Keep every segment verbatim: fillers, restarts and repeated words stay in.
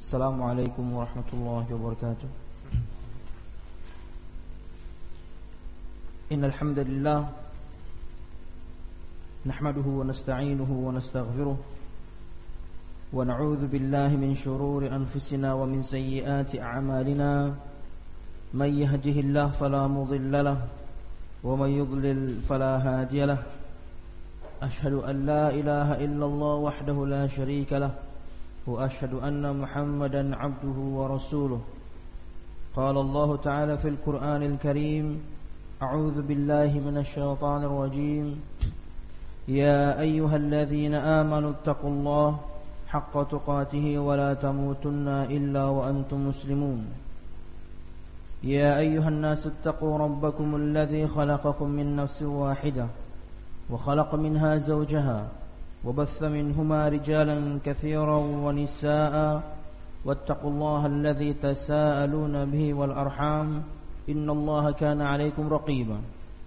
السلام عليكم ورحمة الله وبركاته. إن الحمد لله نحمده ونستعينه ونستغفره ونعوذ بالله من شرور أنفسنا ومن سيئات أعمالنا من يهده الله فلا مضل له ومن يضلل فلا هادي له أشهد أن لا إله إلا الله وحده لا شريك له وأشهد أن محمدا عبده ورسوله. قال الله تعالى في القرآن الكريم: أعوذ بالله من الشيطان الرجيم. يا أيها الذين آمنوا اتقوا الله حق تقاته ولا تموتن إلا وأنتم مسلمون. يا أيها الناس اتقوا ربكم الذي خلقكم من نفس واحدة وخلق منها زوجها وبث منهما رجالا كثيرا ونساء واتقوا الله الذي تساءلون به والأرحام إن الله كان عليكم رقيبا.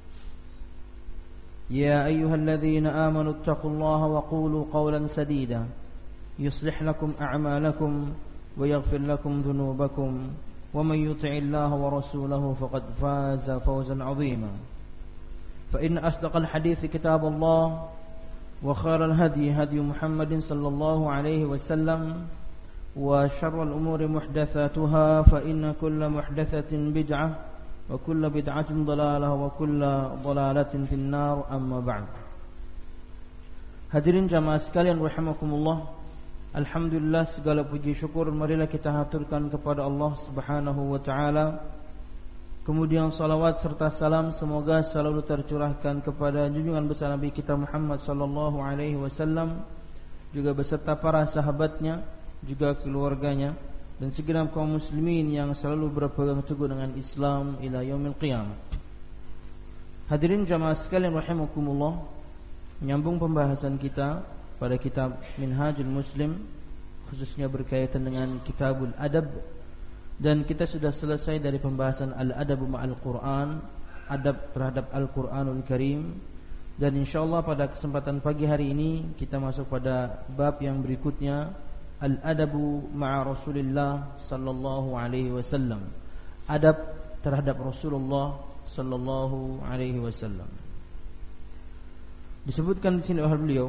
يا أيها الذين آمنوا اتقوا الله وقولوا قولا سديدا يصلح لكم أعمالكم ويغفر لكم ذنوبكم ومن يطع الله ورسوله فقد فاز فوزا عظيما. فإن أصدق الحديث كتاب الله وخير الهدي هدي محمد صلى الله عليه وسلم وشر الأمور محدثاتها فإن كل محدثة بدعة وكل بدعة ضلالة وكل ضلالة في النار. أما بعد. Hadirin jamaah sekalian rahimakumullah, alhamdulillah segala puji syukur marilah kita haturkan kepada Allah Subhanahu wa taala. Kemudian salawat serta salam semoga selalu tercurahkan kepada junjungan besar Nabi kita Muhammad sallallahu alaihi wasallam, juga beserta para sahabatnya, juga keluarganya, dan segenap kaum muslimin yang selalu berpegang teguh dengan Islam ila yaumil qiyamah. Hadirin jamaah sekalian rahimakumullah, menyambung pembahasan kita pada kitab Minhajul Muslim, khususnya berkaitan dengan Kitabul Adab. Dan kita sudah selesai dari pembahasan Al-Adabu ma'al Quran, adab terhadap Al-Quranul Karim. Dan insyaAllah pada kesempatan pagi hari ini kita masuk pada bab yang berikutnya, Al-Adabu ma'a Rasulillah sallallahu alaihi wasallam, adab terhadap Rasulullah sallallahu alaihi wasallam. Disebutkan di sini oleh beliau,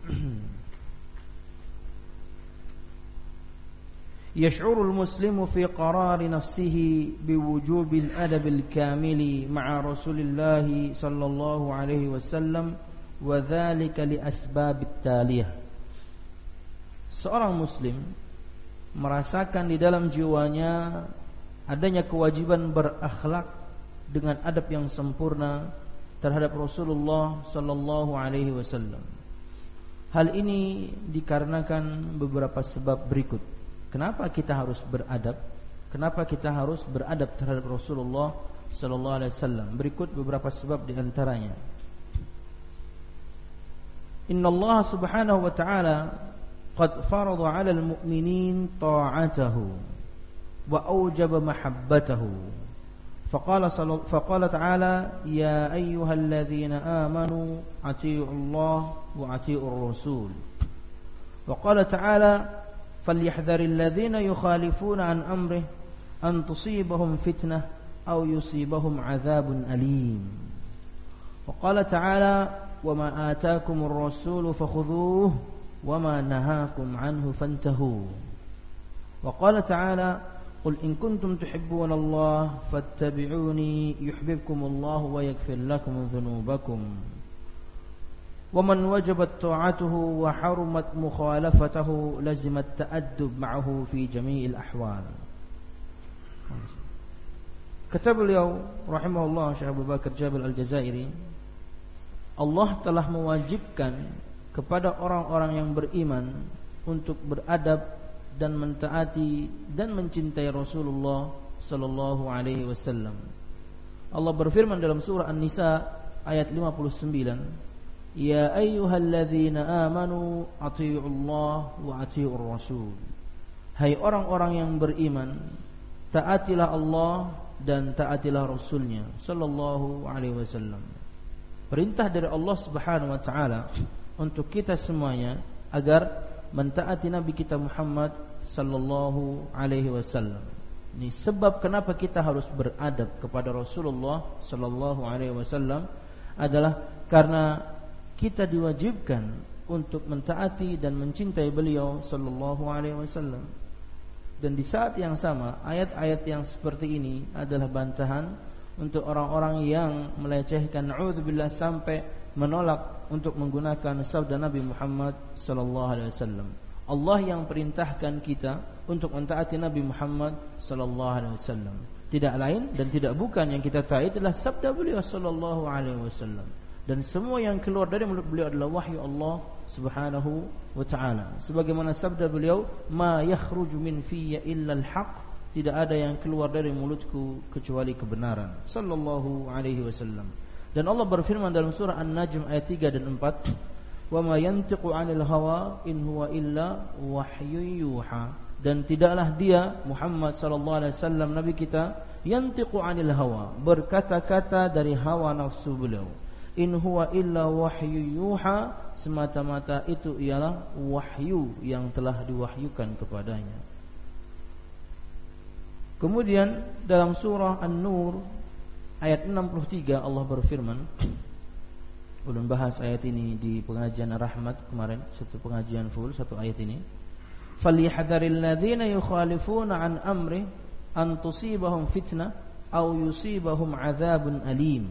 يشعر المسلم في قرار نفسه بوجوب الأدب الكامل مع رسول الله صلى الله عليه وسلم وذلك لأسباب التالية. Seorang muslim merasakan di dalam jiwanya adanya kewajiban berakhlak dengan adab yang sempurna terhadap Rasulullah sallallahu alaihi wasallam. Hal ini dikarenakan beberapa sebab berikut. Kenapa kita harus beradab? Kenapa kita harus beradab terhadap Rasulullah sallallahu alaihi wasallam? Berikut beberapa sebab di antaranya. Inna Allah subhanahu wa ta'ala qad farada 'ala al-mu'minin ta'atahu wa awjaba mahabbatahu. Faqala faqala ta'ala ya ayyuhalladzina amanu atii'u Allah wa atii'ur rasul. Wa qala ta'ala فليحذر الذين يخالفون عن أمره أن تصيبهم فتنة أو يصيبهم عذاب أليم. وقال تعالى وما آتاكم الرسول فخذوه وما نهاكم عنه فانتهوا. وقال تعالى قل إن كنتم تحبون الله فاتبعوني يحببكم الله ويغفر لكم ذنوبكم. ومن وجبت طاعته وحرمت مخالفته لزم التأدب معه في جميع الأحوال. Kata beliau rahimahullah Syekh Abu Bakar Jabir Al-Jazairi, Allah telah mewajibkan kepada orang-orang yang beriman untuk beradab dan mentaati dan mencintai Rasulullah sallallahu alaihi wasallam. Allah berfirman dalam surah An-Nisa ayat lima puluh sembilan, Ya ayyuhalladzina amanu atii'ullah wa atii'ur rasul. Hai orang-orang yang beriman, taatilah Allah dan taatilah Rasulnya sallallahu alaihi wasallam. Perintah dari Allah Subhanahu wa taala untuk kita semuanya agar mentaati Nabi kita Muhammad sallallahu alaihi wasallam. Ini sebab kenapa kita harus beradab kepada Rasulullah sallallahu alaihi wasallam adalah karena kita diwajibkan untuk mentaati dan mencintai beliau sallallahu alaihi wasallam. Dan di saat yang sama, ayat-ayat yang seperti ini adalah bantahan untuk orang-orang yang melecehkan, na'udzubillah, sampai menolak untuk menggunakan sabda Nabi Muhammad sallallahu alaihi wasallam. Allah yang perintahkan kita untuk mentaati Nabi Muhammad sallallahu alaihi wasallam. Tidak lain dan tidak bukan yang kita taati adalah sabda beliau sallallahu alaihi wasallam. Dan semua yang keluar dari mulut beliau adalah wahyu Allah Subhanahu wa taala. Sebagaimana sabda beliau, "Ma yakhruju min fiyya illa al-haq." Tidak ada yang keluar dari mulutku kecuali kebenaran. Sallallahu alaihi wasallam. Dan Allah berfirman dalam surah An-Najm ayat tiga dan empat, "Wa ma yantiqu 'anil hawa in huwa illa wahyun yuha." Dan tidaklah dia Muhammad sallallahu alaihi wasallam nabi kita yantiqu 'anil hawa, berkata-kata dari hawa nafsu beliau. In huwa illa wahyu yuha, semata-mata itu ialah wahyu yang telah diwahyukan kepadanya. Kemudian dalam surah An-Nur ayat enam puluh tiga Allah berfirman, ulun bahas ayat ini di pengajian Ar-Rahmat kemarin, satu pengajian full satu ayat ini. "Falyahdharil ladzina yukhalifuna an amri an tusibahum fitnah aw yusibahum 'adzabun alim."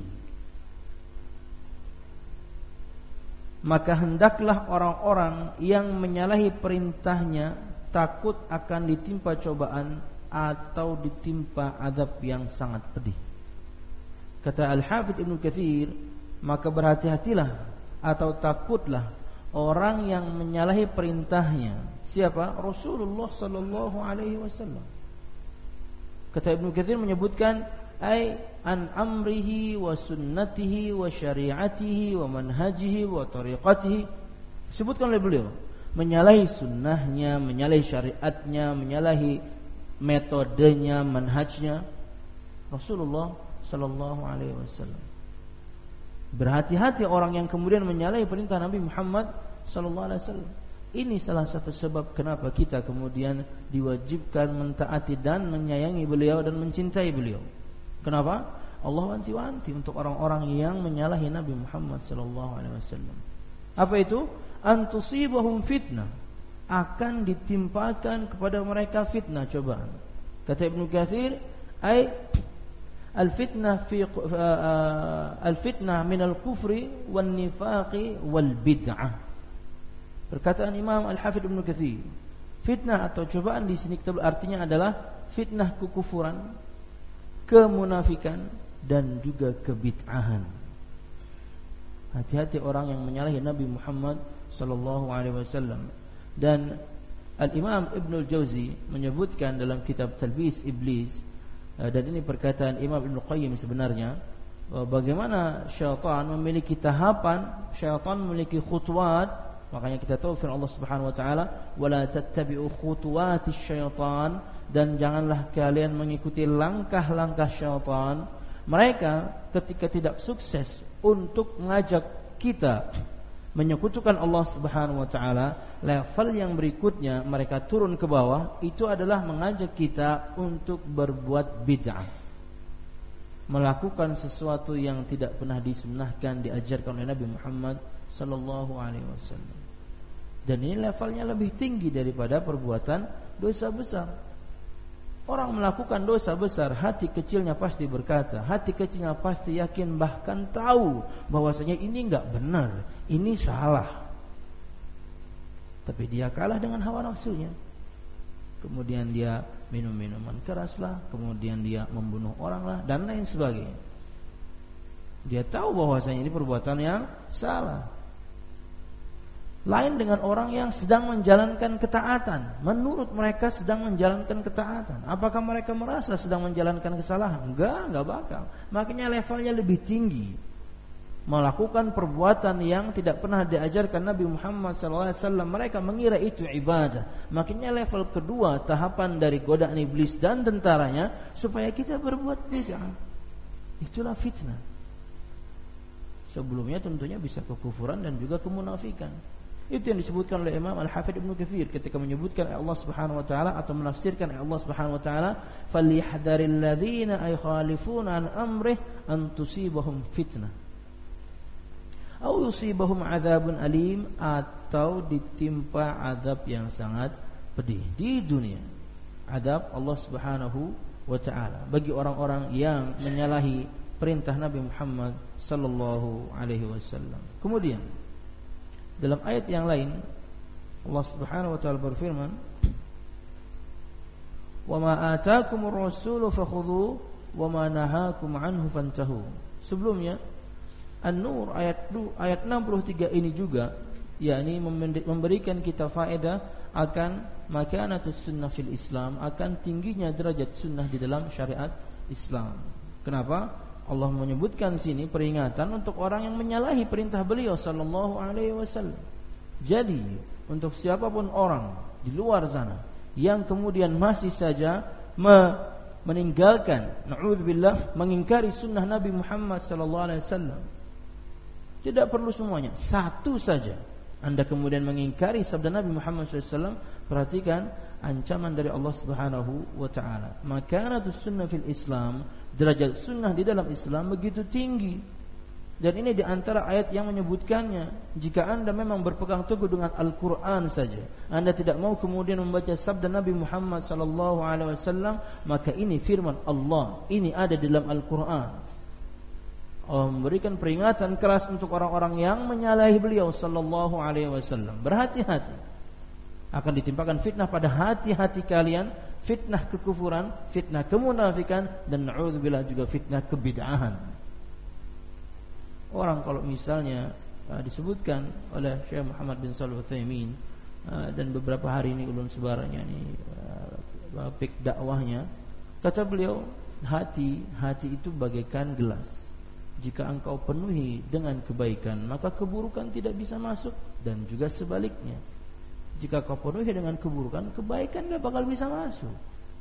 Maka hendaklah orang-orang yang menyalahi perintahnya takut akan ditimpa cobaan atau ditimpa azab yang sangat pedih. Kata Al-Hafidz Ibnu Katsir, maka berhati-hatilah atau takutlah orang yang menyalahi perintahnya. Siapa? Rasulullah sallallahu alaihi wasallam. Kata Ibnu Katsir menyebutkan ay an amrihi wa sunnatihi wa syariatihi wa manhajihi wa tariqatihi. Sebutkan oleh beliau, menyalahi sunnahnya, menyalahi syariatnya, menyalahi metodenya, manhajnya Rasulullah sallallahu alaihi wasallam. Berhati-hati orang yang kemudian menyalahi perintah Nabi Muhammad sallallahu alaihi wasallam. Ini salah satu sebab kenapa kita kemudian diwajibkan mentaati dan menyayangi beliau dan mencintai beliau. Kenapa? Allah wanti-wanti untuk orang-orang yang menyalahi Nabi Muhammad sallallahu alaihi wasallam. Apa itu? Antusibahum fitnah, akan ditimpakan kepada mereka fitnah, cobaan. Kata Ibnu Katsir, ay al-fitnah fi al-fitnah min al-kufri wan nifaqi wal bid'ah. Perkataan Imam Al-Hafidz Ibnu Katsir, fitnah atau cobaan di sini artinya adalah fitnah kekufuran, kemunafikan dan juga kebid'ahan. Hati-hati orang yang menyalahi Nabi Muhammad sallallahu alaihi wasallam. Dan Al-Imam Ibnul Jauzi menyebutkan dalam kitab Talbis Iblis, dan ini perkataan Imam Ibnu Qayyim sebenarnya, bagaimana syaitan memiliki tahapan, syaitan memiliki khutuwat. Makanya kita tahu firman Allah Subhanahu wa taala, "Wala tattabi'u khutuwatis syaitan." Dan janganlah kalian mengikuti langkah-langkah syaitan. Mereka ketika tidak sukses untuk mengajak kita menyekutukan Allah Subhanahu wa taala, level yang berikutnya mereka turun ke bawah, itu adalah mengajak kita untuk berbuat bid'ah, melakukan sesuatu yang tidak pernah disunnahkan, diajarkan oleh Nabi Muhammad sallallahu alaihi wasallam. Dan ini levelnya lebih tinggi daripada perbuatan dosa besar. Orang melakukan dosa besar, hati kecilnya pasti berkata, hati kecilnya pasti yakin, bahkan tahu bahwasanya ini enggak benar, ini salah. Tapi dia kalah dengan hawa nafsunya. Kemudian dia minum minuman keras lah, kemudian dia membunuh orang lah, dan lain sebagainya. Dia tahu bahwasanya ini perbuatan yang salah. Lain dengan orang yang sedang menjalankan ketaatan. Menurut mereka sedang menjalankan ketaatan. Apakah mereka merasa sedang menjalankan kesalahan? Enggak, enggak bakal. Makanya levelnya lebih tinggi. Melakukan perbuatan yang tidak pernah diajarkan Nabi Muhammad sallallahu alaihi wasallam. Mereka mengira itu ibadah. Makanya level kedua, tahapan dari godaan iblis dan tentaranya, supaya kita berbuat bid'ah. Itulah fitnah. Sebelumnya tentunya bisa kekufuran dan juga kemunafikan. Itu yang disebutkan oleh Imam Al-Hafidz Ibnu Katsir ketika menyebutkan Allah Subhanahu wa taala atau menafsirkan Allah Subhanahu wa taala, "Falyahdharil ladzina yukhalifuna an amrih an tusibahum fitnah aw yusibahum adzabun alim," atau ditimpa azab yang sangat pedih di dunia. Azab Allah Subhanahu wa taala bagi orang-orang yang menyalahi perintah Nabi Muhammad sallallahu alaihi wasallam. Kemudian dalam ayat yang lain Allah Subhanahu wa taala berfirman, "Wa ma ataakumur rasulu fakhudhu wa ma nahakum anhu fantahu." Sebelumnya An-Nur ayat ayat enam puluh tiga ini juga yakni memberikan kita faedah akan makanatus sunnah fil Islam, akan tingginya derajat sunnah di dalam syariat Islam. Kenapa? Allah menyebutkan sini peringatan untuk orang yang menyalahi perintah beliau sallallahu alaihi wasallam. Jadi, untuk siapapun orang di luar sana yang kemudian masih saja me- meninggalkan, na'udzubillah, mengingkari sunnah Nabi Muhammad sallallahu alaihi wasallam, tidak perlu semuanya, satu saja Anda kemudian mengingkari sabda Nabi Muhammad sallallahu alaihi wasallam, perhatikan ancaman dari Allah Subhanahu wa taala. Makanatus sunnah fil Islam, derajat sunnah di dalam Islam begitu tinggi. Dan ini di antara ayat yang menyebutkannya. Jika Anda memang berpegang teguh dengan Al-Quran saja, Anda tidak mau kemudian membaca sabda Nabi Muhammad sallallahu alaihi wasallam, maka ini firman Allah, ini ada di dalam Al-Quran. Allah memberikan peringatan keras untuk orang-orang yang menyalahi beliau sallallahu alaihi wasallam. Berhati-hati, akan ditimpakan fitnah pada hati-hati kalian, fitnah kekufuran, fitnah kemunafikan, dan na'udzubillah juga fitnah kebid'ahan. Orang kalau misalnya uh, disebutkan oleh Syekh Muhammad bin Shalih Al-Utsaimin, uh, dan beberapa hari ini ulun sebaranya ini uh, pik dakwahnya, kata beliau, hati hati itu bagaikan gelas. Jika engkau penuhi dengan kebaikan, maka keburukan tidak bisa masuk, dan juga sebaliknya. Jika kau penuhi dengan keburukan, kebaikan gak bakal bisa masuk.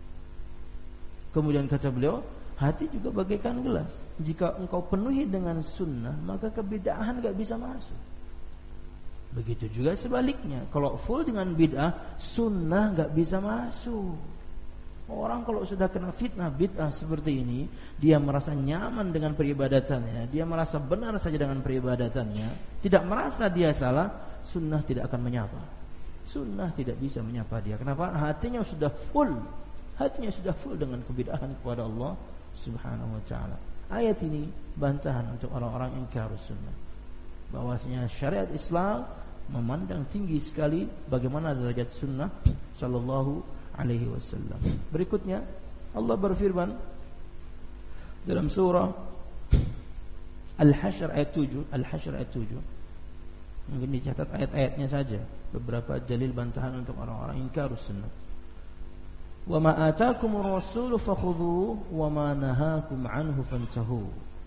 Kemudian kata beliau, hati juga bagaikan gelas. Jika engkau penuhi dengan sunnah, maka kebid'ahan gak bisa masuk. Begitu juga sebaliknya. Kalau full dengan bid'ah, sunnah gak bisa masuk. Orang kalau sudah kena fitnah bid'ah seperti ini, dia merasa nyaman dengan peribadatannya, dia merasa benar saja dengan peribadatannya, tidak merasa dia salah, sunnah tidak akan menyapa. Sunnah tidak bisa menyapa dia. Kenapa? Hatinya sudah full. Hatinya sudah full dengan kebid'ahan kepada Allah Subhanahu wa taala. Ayat ini bantahan untuk orang-orang yang ingkar sunnah, bahwasanya syariat Islam memandang tinggi sekali bagaimana derajat sunnah sallallahu alaihi wasallam. Berikutnya Allah berfirman dalam surah Al-Hasyr ayat tujuh, Al-Hasyr ayat tujuh. Mungkin dicatat ayat-ayatnya saja, beberapa dalil bantahan untuk orang-orang ingkarus sunnah. Wa ma ataakumur rasulu fakhudhuhu wa ma nahakum anhu fantahu.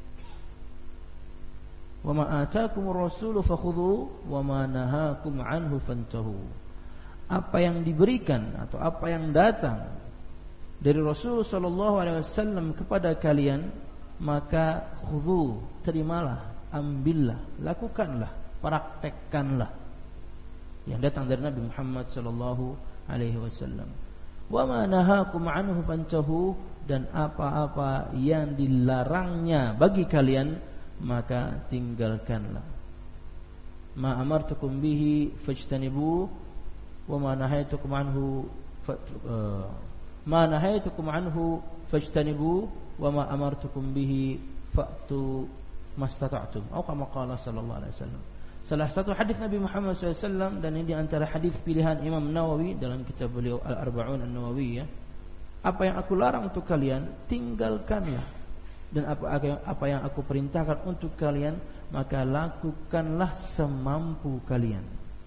Wa ma ataakumur rasulu fakhudhuhu wa ma nahakum anhu fantahu. Apa yang diberikan atau apa yang datang dari Rasul sallallahu alaihi wasallam kepada kalian, maka khudhu, terimalah, ambillah, lakukanlah, praktekkanlah yang datang dari Nabi Muhammad sallallahu alaihi wasallam. Wa ma nahakum anhu fantahu, dan apa-apa yang dilarangnya bagi kalian, maka tinggalkanlah. Ma amartukum bihi fajtanibu wa ma nahaitukum anhu uh, ma nahaitukum anhu fajtanibu wa ma amartukum bihi fa'tu mastata'tum, atau kama qala sallallahu alaihi wasallam. Salah satu hadis Nabi Muhammad sallallahu alaihi wasallam, dan ini di antara hadis pilihan Imam Nawawi dalam kitab beliau Al-Arba'un An-Nawawiyah, apa yang aku larang untuk kalian, tinggalkanlah, dan apa apa yang aku perintahkan untuk kalian, maka lakukanlah semampu kalian.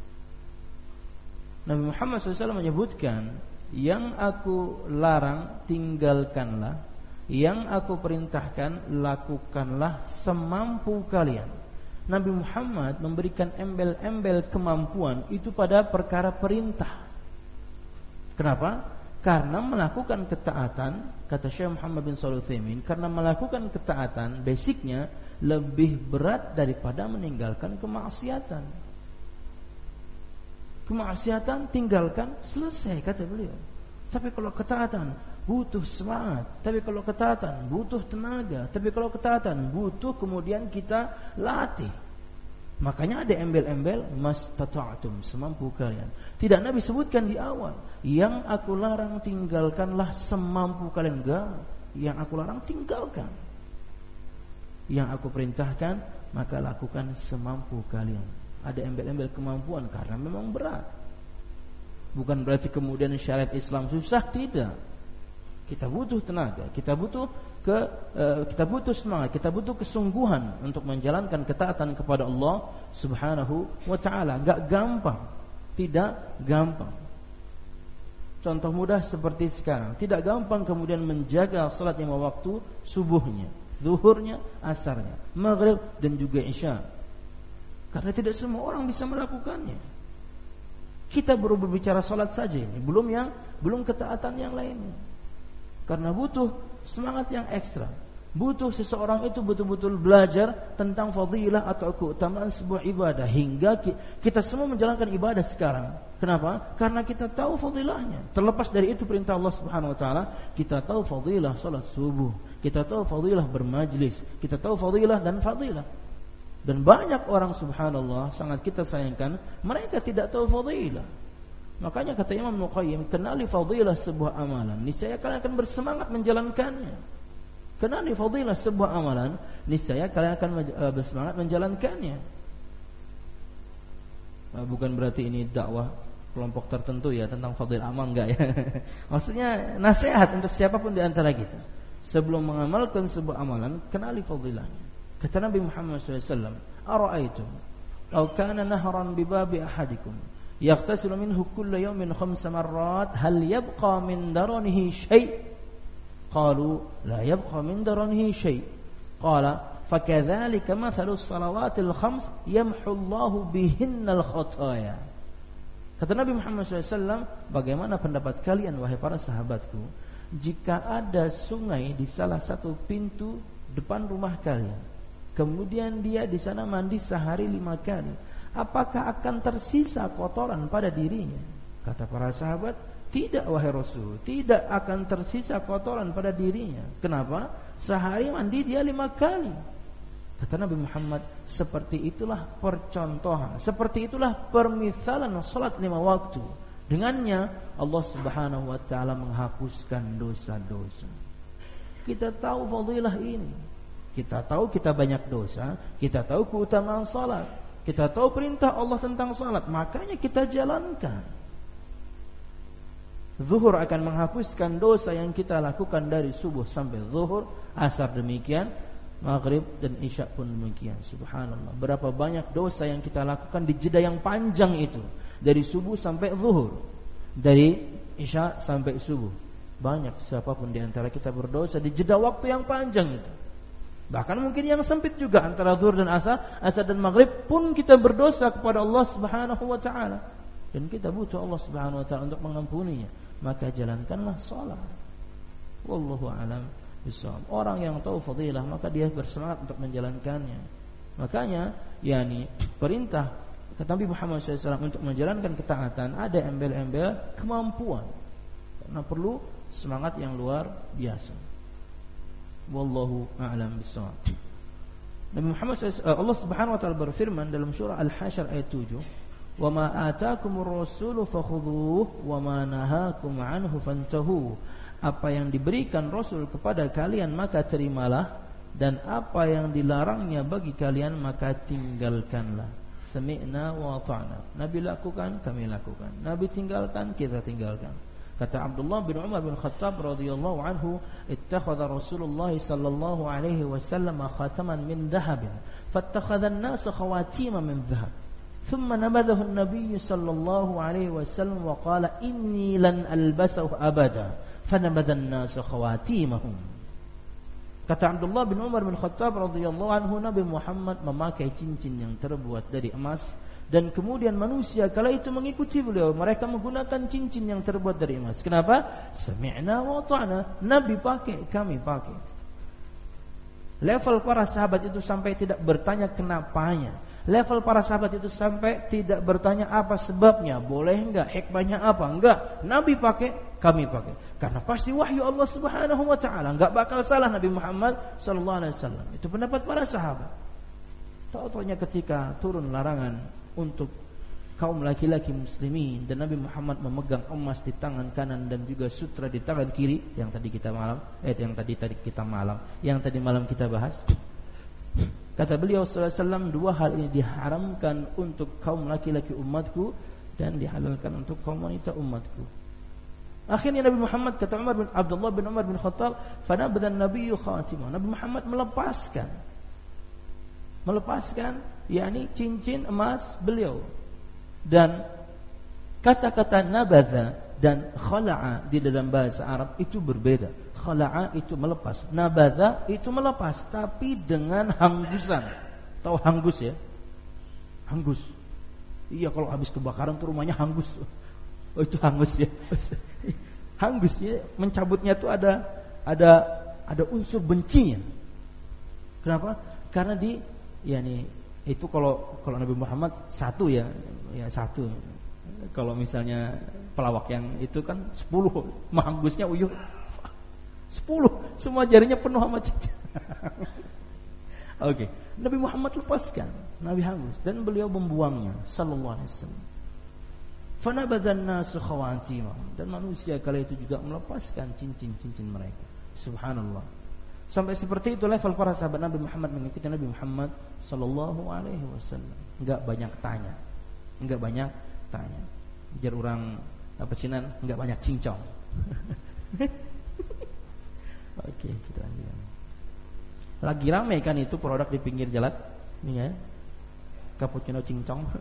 Nabi Muhammad sallallahu alaihi wasallam menyebutkan, yang aku larang tinggalkanlah, yang aku perintahkan lakukanlah semampu kalian. Nabi Muhammad memberikan embel-embel kemampuan itu pada perkara perintah. Kenapa? Karena melakukan ketaatan, kata Syekh Muhammad bin Shalih Al-Utsaimin, karena melakukan ketaatan basicnya lebih berat daripada meninggalkan kemaksiatan. Kemaksiatan tinggalkan, selesai kata beliau. Tapi kalau ketaatan butuh semangat, tapi kalau ketaatan butuh tenaga, tapi kalau ketaatan butuh kemudian kita latih. Makanya ada embel-embel mastata'tum, semampu kalian. Tidak Nabi sebutkan di awal, yang aku larang tinggalkanlah semampu kalian. Enggak, yang aku larang tinggalkan. Yang aku perintahkan maka lakukan semampu kalian. Ada embel-embel kemampuan karena memang berat. Bukan berarti kemudian syariat Islam susah, tidak. Kita butuh tenaga, kita butuh ke uh, kita butuh semangat, kita butuh kesungguhan untuk menjalankan ketaatan kepada Allah Subhanahu wa taala. Enggak gampang. Tidak gampang. Contoh mudah seperti sekarang, tidak gampang kemudian menjaga salat lima waktu, subuhnya, zuhurnya, asarnya, maghrib dan juga isya. Karena tidak semua orang bisa melakukannya. Kita baru berbicara salat saja ini, belum yang belum ketaatan yang lainnya. Karena butuh semangat yang ekstra. Butuh seseorang itu betul-betul belajar tentang fadilah atau keutamaan sebuah ibadah, hingga kita semua menjalankan ibadah sekarang. Kenapa? Karena kita tahu fadilahnya. Terlepas dari itu perintah Allah Subhanahu wa taala, kita tahu fadilah salat subuh, kita tahu fadilah bermajlis, kita tahu fadilah dan fadilah. Dan banyak orang subhanallah sangat kita sayangkan, mereka tidak tahu fadilah. Makanya kata Imam Nuqayyim, kenali fadilah sebuah amalan, niscaya kalian akan bersemangat menjalankannya. Kenali fadilah sebuah amalan, niscaya kalian akan bersemangat menjalankannya. Bukan berarti ini dakwah kelompok tertentu ya tentang fadilah amal, enggak ya. Maksudnya nasihat untuk siapapun di antara kita. Sebelum mengamalkan sebuah amalan, kenali fadilahnya. Kata Nabi Muhammad shallallahu alaihi wasallam, "Ara'aitum law kana nahran bi babi ahadikum yaghtasilu minhu kulla yawmin khamsa marrat hal yabqa min daranihi shay'?" Qalu la yabqa min daranihi shay'. Qala fakadzalika mathalu salawatil khams yamhu Allahu bihinnal khataaya. Kata Nabi Muhammad shallallahu alaihi wasallam, bagaimana pendapat kalian wahai para sahabatku, jika ada sungai di salah satu pintu depan rumah kalian, kemudian dia di sana mandi sehari lima kali, apakah akan tersisa kotoran pada dirinya? Kata para sahabat, tidak wahai Rasul, tidak akan tersisa kotoran pada dirinya. Kenapa? Sehari mandi dia lima kali. Kata Nabi Muhammad, seperti itulah percontohan, seperti itulah permisalan salat lima waktu. Dengannya Allah Subhanahu wa taala menghapuskan dosa-dosa. Kita tahu fadilah ini. Kita tahu kita banyak dosa, kita tahu keutamaan salat, kita tahu perintah Allah tentang salat, makanya kita jalankan. Zuhur akan menghapuskan dosa yang kita lakukan dari subuh sampai zuhur, asar demikian, maghrib dan isya pun demikian. Subhanallah, berapa banyak dosa yang kita lakukan di jeda yang panjang itu, dari subuh sampai zuhur, dari isya sampai subuh. Banyak siapapun di antara kita berdosa di jeda waktu yang panjang itu. Bahkan mungkin yang sempit juga antara zuhur dan asar, asar dan maghrib pun kita berdosa kepada Allah Subhanahu wa taala. Dan kita butuh Allah Subhanahu wa taala untuk mengampuninya. Maka jalankanlah salat. Wallahu a'lam bishawab. Orang yang tahu fadilah maka dia bersemangat untuk menjalankannya. Makanya yakni perintah kata Nabi Muhammad shallallahu alaihi wasallam untuk menjalankan ketaatan ada embel-embel kemampuan. Karena perlu semangat yang luar biasa. Wallahu a'lam bishawab. Nabi Muhammad shallallahu alaihi wasallam, Allah Subhanahu wa taala berfirman dalam surah Al-Hasyr ayat tujuh, "Wa ma ataakumur rasulu fakhudhuhu wa ma nahakum anhu fantahu." Apa yang diberikan Rasul kepada kalian maka terimalah, dan apa yang dilarangnya bagi kalian maka tinggalkanlah. Sami'na wa ata'na. Nabi lakukan, kami lakukan. Nabi tinggalkan, kita tinggalkan. Kata Abdullah bin Umar bin Khattab radhiyallahu anhu, ittakhadha Rasulullah sallallahu alaihi wasallam khataman min dhahabin, fattakhadha an-nas khawatima min dhahab. ثم نبذه النبي صلى الله عليه وسلم وقال إني لن ألبسه أبدا فنبذ الناس خواتيمهم. Kata Abdullah bin Umar bin Khattab radhiyallahu anhu, Nabi Muhammad memakai cincin yang terbuat dari emas, dan kemudian manusia kala itu mengikuti beliau, mereka menggunakan cincin yang terbuat dari emas. Kenapa? Sami'na wa ta'na. Nabi pakai, kami pakai. Level para sahabat itu sampai tidak bertanya kenapanya. Level para sahabat itu sampai tidak bertanya apa sebabnya, boleh enggak, hikmahnya apa, enggak. Nabi pakai, kami pakai. Karena pasti wahyu Allah Subhanahu wa taala, enggak bakal salah Nabi Muhammad sallallahu alaihi wasallam. Itu pendapat para sahabat. Tahu-tahunya ketika turun larangan untuk kaum laki-laki muslimin dan Nabi Muhammad memegang emas di tangan kanan dan juga sutra di tangan kiri yang tadi kita malam eh yang tadi tadi kita malam yang tadi malam kita bahas. Kata beliau sallallahu alaihi wasallam, dua hal ini diharamkan untuk kaum laki-laki umatku dan dihalalkan untuk kaum wanita umatku. Akhirnya Nabi Muhammad, kata Umar bin Abdullah bin Umar bin Khattab, fanabadha an-nabiyyu khatimah. Nabi Muhammad melepaskan melepaskan yakni cincin emas beliau. Dan kata-kata nabadha dan khala'a di dalam bahasa Arab itu berbeda. Khala'a itu melepas, nabadha itu melepas, tapi dengan hanggusan. Tahu hanggus ya? Hanggus. Iya, kalau habis kebakaran tuh rumahnya hanggus. Oh, itu hangus ya. Hanggus ya, mencabutnya tuh ada ada ada unsur bencinya. Kenapa? Karena di yakni itu kalau kalau Nabi Muhammad satu ya, ya satu. Kalau misalnya pelawak yang itu kan sepuluh, menghangusnya uyuh sepuluh, semua jarinya penuh sama cincin. Oke, okay. Nabi Muhammad lepaskan, Nabi hangus dan beliau membuangnya sallallahu alaihi wasallam. Fanabadhan nasu khawatimah, dan manusia kala itu juga melepaskan cincin-cincin mereka. Subhanallah. Sampai seperti itu level para sahabat Nabi Muhammad mengikuti Nabi Muhammad sallallahu alaihi wasallam. Enggak banyak tanya. Enggak banyak tanya. Jar orang apa cinan, enggak banyak cincong. Oke, kita lanjutkan. Lagi ramai kan itu produk di pinggir jalan. Ini ya. Cappuccino cincong.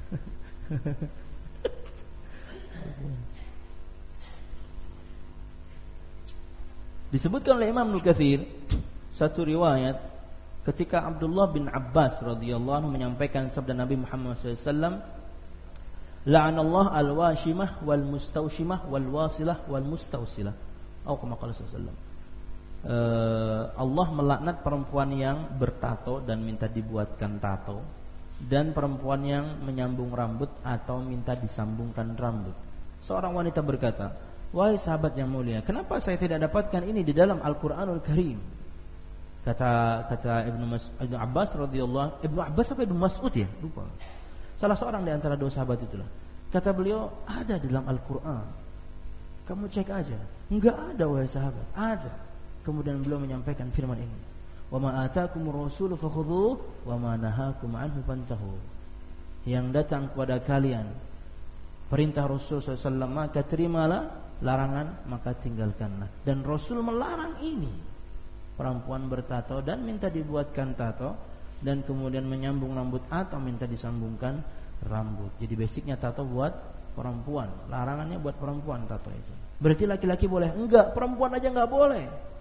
Disebutkan oleh Imam Ibnu Katsir satu riwayat ketika Abdullah bin Abbas radhiyallahu anhu menyampaikan sabda Nabi Muhammad sallallahu alaihi wasallam, la'anallahu al-washimah wal mustawshimah wal wasilah wal mustawsilah. Atau kama qala sallallahu alaihi wasallam. Allah melaknat perempuan yang bertato dan minta dibuatkan tato, dan perempuan yang menyambung rambut atau minta disambungkan rambut. Seorang wanita berkata, wahai sahabat yang mulia, kenapa saya tidak dapatkan ini di dalam Al-Qur'anul Karim? Kata kata Ibnu Mas, Ibnu Abbas radhiyallahu, Ibnu Abbas apa Ibnu Mas'ud ya? Lupa. Salah seorang di antara dua sahabat itulah. Kata beliau, ada di dalam Al-Qur'an. Kamu cek aja. Enggak ada wahai sahabat. Ada. Kemudian beliau menyampaikan firman ini. Wa ma ataakumur rasulu fakhudhuhu wa ma nahakum anhu fantahu. Yang datang kepada kalian perintah Rasul sallallahu alaihi wasallam, maka terimalah, larangan maka tinggalkanlah. Dan Rasul melarang ini, perempuan bertato dan minta dibuatkan tato, dan kemudian menyambung rambut atau minta disambungkan rambut. Jadi basicnya tato buat perempuan, larangannya buat perempuan tato itu. Berarti laki-laki boleh? Enggak, perempuan aja enggak boleh.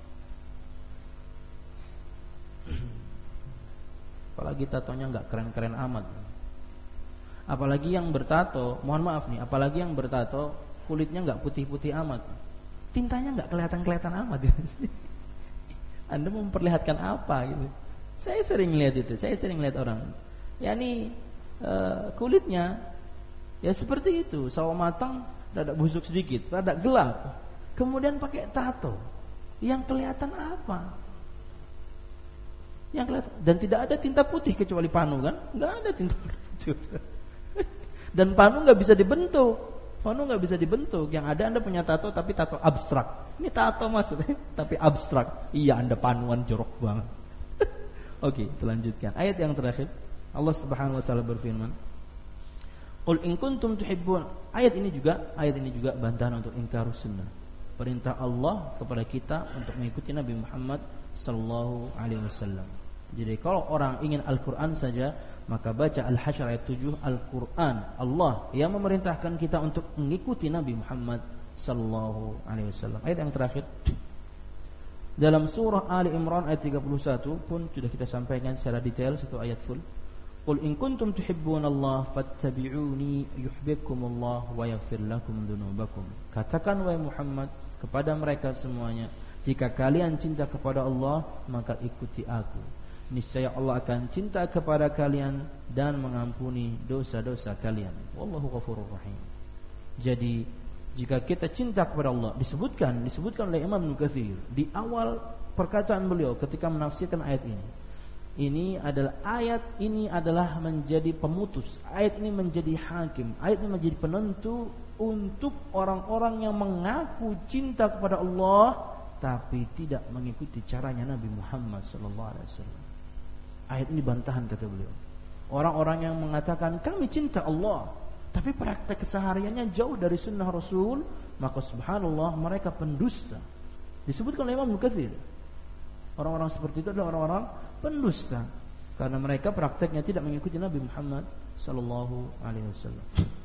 Apalagi tatonya enggak keren-keren amat. Apalagi yang bertato, mohon maaf nih, apalagi yang bertato kulitnya enggak putih-putih amat, tintanya enggak kelihatan-kelihatan amat. Anda memperlihatkan apa gitu? Saya sering lihat itu, saya sering lihat orang, yakni uh, kulitnya ya seperti itu, sawo matang, rada busuk sedikit, rada gelap, kemudian pakai tato, yang kelihatan apa? Yang kelihatan, dan tidak ada tinta putih kecuali panu kan? Enggak ada tinta putih. Dan panu nggak bisa dibentuk, panu nggak bisa dibentuk. Yang ada Anda punya tato tapi tato abstrak. Ini tato maksudnya, tapi abstrak. Iya, Anda panuan jorok banget. Oke, kita lanjutkan. Ayat yang terakhir, Allah Subhanahu Wa Taala berfirman, "Qul in kuntum tuhibbun." Ayat ini juga, ayat ini juga bantahan untuk ingkar sunnah. Perintah Allah kepada kita untuk mengikuti Nabi Muhammad Sallallahu Alaihi Wasallam. Jadi kalau orang ingin Al-Quran saja, maka baca Al-Hasyr ayat tujuh, Al-Quran, Allah yang memerintahkan kita untuk mengikuti Nabi Muhammad Sallallahu Alaihi Wasallam. Ayat yang terakhir dalam surah Ali Imran ayat tiga puluh satu pun sudah kita sampaikan secara detail satu ayat full. Qul in kuntum tuhibbunallaha fattabi'uni yuhibbukumullah wa yaghfir lakum dzunubakum. Katakan wahai Muhammad kepada mereka semuanya, jika kalian cinta kepada Allah, maka ikuti aku. niscaya Allah akan cinta kepada kalian dan mengampuni dosa-dosa kalian. Wallahu ghafurur rahim. Jadi jika kita cinta kepada Allah, disebutkan disebutkan oleh Imam Ibnu Katsir di awal perkataan beliau ketika menafsirkan ayat ini. Ini adalah ayat ini adalah menjadi pemutus. Ayat ini menjadi hakim. Ayat ini menjadi penentu untuk orang-orang yang mengaku cinta kepada Allah tapi tidak mengikuti caranya Nabi Muhammad sallallahu alaihi wasallam. Ayat ini bantahan kata beliau. Orang-orang yang mengatakan kami cinta Allah tapi praktek kesehariannya jauh dari sunnah Rasul, maka subhanallah mereka pendusta. Disebutkan oleh Imam Ibnu Katsir. Orang-orang seperti itu adalah orang-orang pendusta karena mereka prakteknya tidak mengikuti Nabi Muhammad sallallahu alaihi wasallam.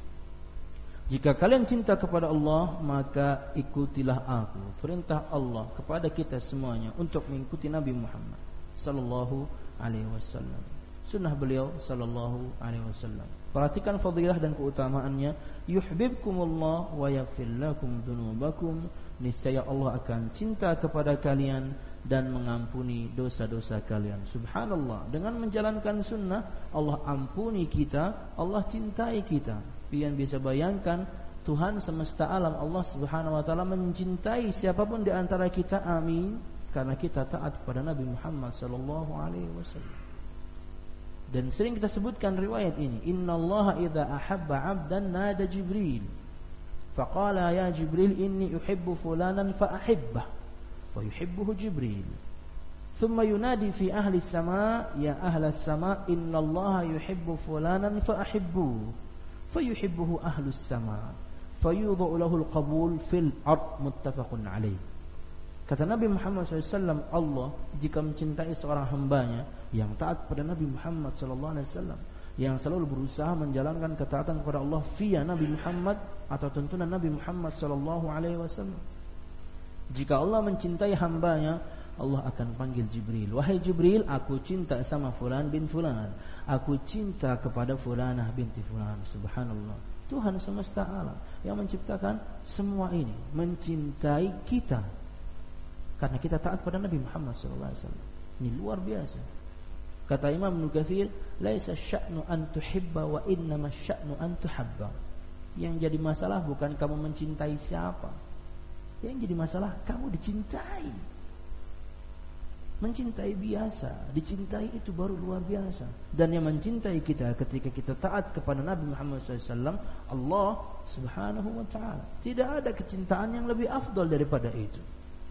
Jika kalian cinta kepada Allah, maka ikutilah aku. Perintah Allah kepada kita semuanya untuk mengikuti Nabi Muhammad sallallahu alaihi wasallam. Sunnah beliau sallallahu alaihi wasallam. Perhatikan fadilah dan keutamaannya. Yuhibbukumullah wa yaghfir lakum dzunubakum. Niscaya Allah akan cinta kepada kalian dan mengampuni dosa-dosa kalian. Subhanallah, dengan menjalankan sunnah Allah ampuni kita, Allah cintai kita. Pian bisa bayangkan Tuhan semesta alam Allah Subhanahu wa taala mencintai siapapun di antara kita, amin, karena kita taat kepada Nabi Muhammad sallallahu alaihi wasallam. Dan sering kita sebutkan riwayat ini, innallaha idza ahabba 'abdan nada Jibril faqala ya Jibril inni uhibbu fulanan fa ahibbah fayuhibbuhu Jibril thumma yunadi fi ahli as-sama ya ahla as-sama innallaha yuhibbu fulanan fa ahibbuhu fayuhibbuhu ahlu as-sama fayudhu lahu al-qabul fil ard muttafaqun alaih. Kata Nabi Muhammad sallallahu alaihi wasallam, Allah jika mencintai seorang hambanya yang taat kepada Nabi Muhammad sallallahu alaihi wasallam, yang selalu berusaha menjalankan ketaatan kepada Allah via Nabi Muhammad atau tuntunan Nabi Muhammad sallallahu alaihi wasallam. Jika Allah mencintai hambanya, Allah akan panggil Jibril. Wahai Jibril, aku cinta sama fulan bin fulan. Aku cinta kepada fulanah binti fulan. Subhanallah. Tuhan semesta alam yang menciptakan semua ini mencintai kita karena kita taat pada Nabi Muhammad sallallahu alaihi wasallam. Ini luar biasa. Kata Imam Ibnu Katsir, "Laisa sya'nu an tuhibba wa innama sya'nu an tuhabba." Yang jadi masalah bukan kamu mencintai siapa. Yang jadi masalah kamu dicintai. Mencintai biasa, dicintai itu baru luar biasa. Dan yang mencintai kita ketika kita taat kepada Nabi Muhammad sallallahu alaihi wasallam, Allah Subhanahu wa taala. Tidak ada kecintaan yang lebih afdal daripada itu.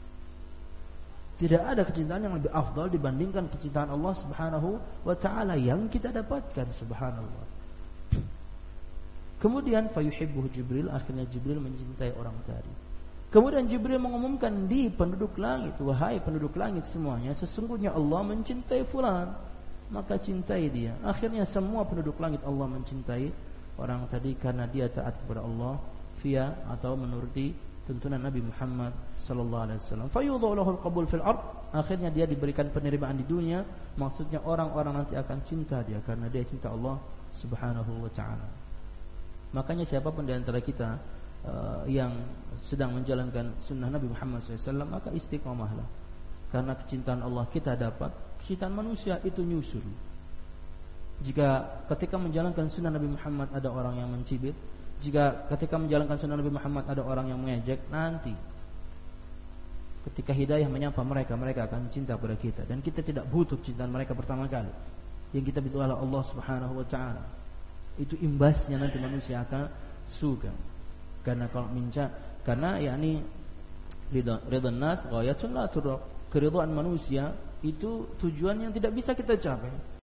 Tidak ada kecintaan yang lebih afdal dibandingkan kecintaan Allah Subhanahu wa taala yang kita dapatkan, subhanallah. Kemudian fayuhibbuhu Jibril, akhirnya Jibril mencintai orang tadi. Kemudian Jibril mengumumkan di penduduk langit, wahai penduduk langit semuanya, sesungguhnya Allah mencintai fulan, maka cintai dia. Akhirnya semua penduduk langit Allah mencintai orang tadi karena dia taat kepada Allah via atau menuruti tuntunan Nabi Muhammad sallallahu alaihi wasallam. Fayudhu lahu al-qabul fil ard, akhirnya dia diberikan penerimaan di dunia, maksudnya orang-orang nanti akan cinta dia karena dia cinta Allah Subhanahu wa taala. Makanya siapapun di antara kita uh, yang sedang menjalankan sunnah Nabi Muhammad sallallahu alaihi wasallam, maka istiqomahlah. Karena kecintaan Allah kita dapat, kecintaan manusia itu nyusul. Jika ketika menjalankan sunnah Nabi Muhammad ada orang yang mencibir, jika ketika menjalankan sunnah Nabi Muhammad ada orang yang mengejek, nanti ketika hidayah menyapa mereka, mereka akan cinta pada kita. Dan kita tidak butuh cintaan mereka pertama kali. Yang kita butuh adalah Allah Subhanahu wa taala. Itu imbasnya nanti manusia akan suka. Karena kalau minca, karena yakni ridha ridha nas ghayatun la tudrak. Keridhaan manusia itu tujuan yang tidak bisa kita capai.